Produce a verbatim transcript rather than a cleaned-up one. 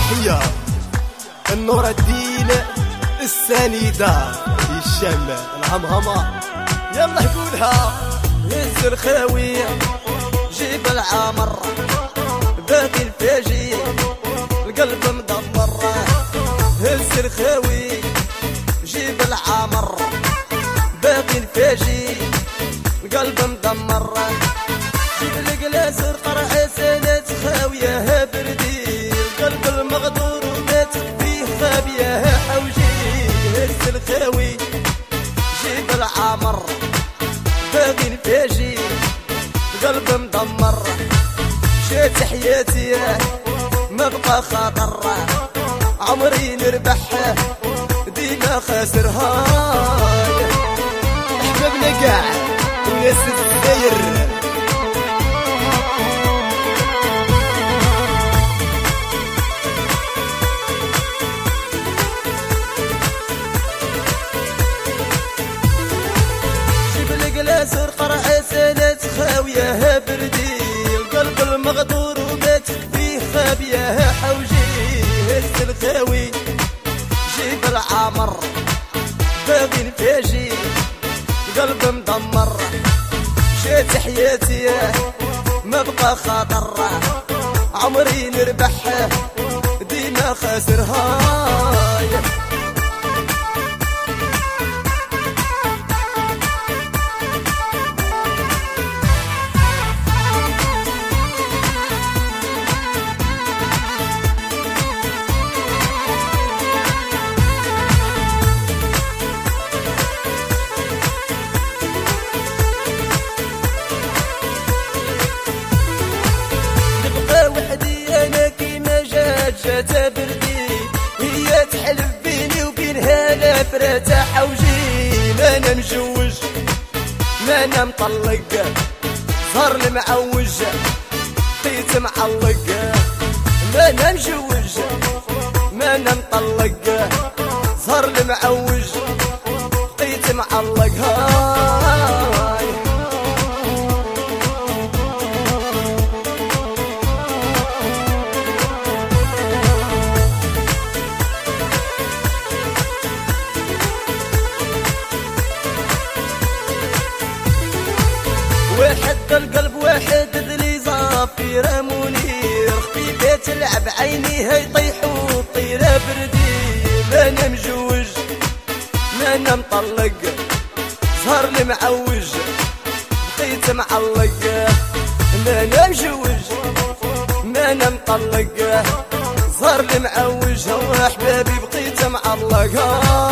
تحية النور الدين السنيدة الشام الهمهمة يلا قولها. هز الخاوي جيب العمر باقي الفاجي القلب مدمر. هز الخاوي جيب العمر باقي الفاجي القلب مدمر. جيب القلاصر قرع سنة خاوية بردي القلب المغدور ومات فيه خابية حوجي. هز الخاوي جيب العمر باقي الفاجي القلب مدمر. شات حياتي ما بقى خاطر عمري نربح ديما خاسرها. احبابنا كاع الناس الداير القلاصر قرع سنة خاوية بردي القلب المغدور ومات فيه خابية حوجي. هز الخاوي جيب العمر باقي الفاجي القلب مدمر. شات حياتي ما بقى خاطر عمري نربح ديما خاسرها. جات بردي هي تحلف بيني وبينها لا فرات حوجي. ما انا مجوج ما انا مطلق صار المعوج بقيت معلق. ما انا مجوج ما انا مطلق صار المعوج بقيت معلق. هاي واحد القلب واحد ذلي زافير منير خفيفة تلعب عينيها يطيحوا طيرة بردي. ما انا مجوج ما انا مطلق صار المعوج بقيت معلق. ما انا مجوج ما انا مطلق صار المعوج. هو احبابي بقيت معلق.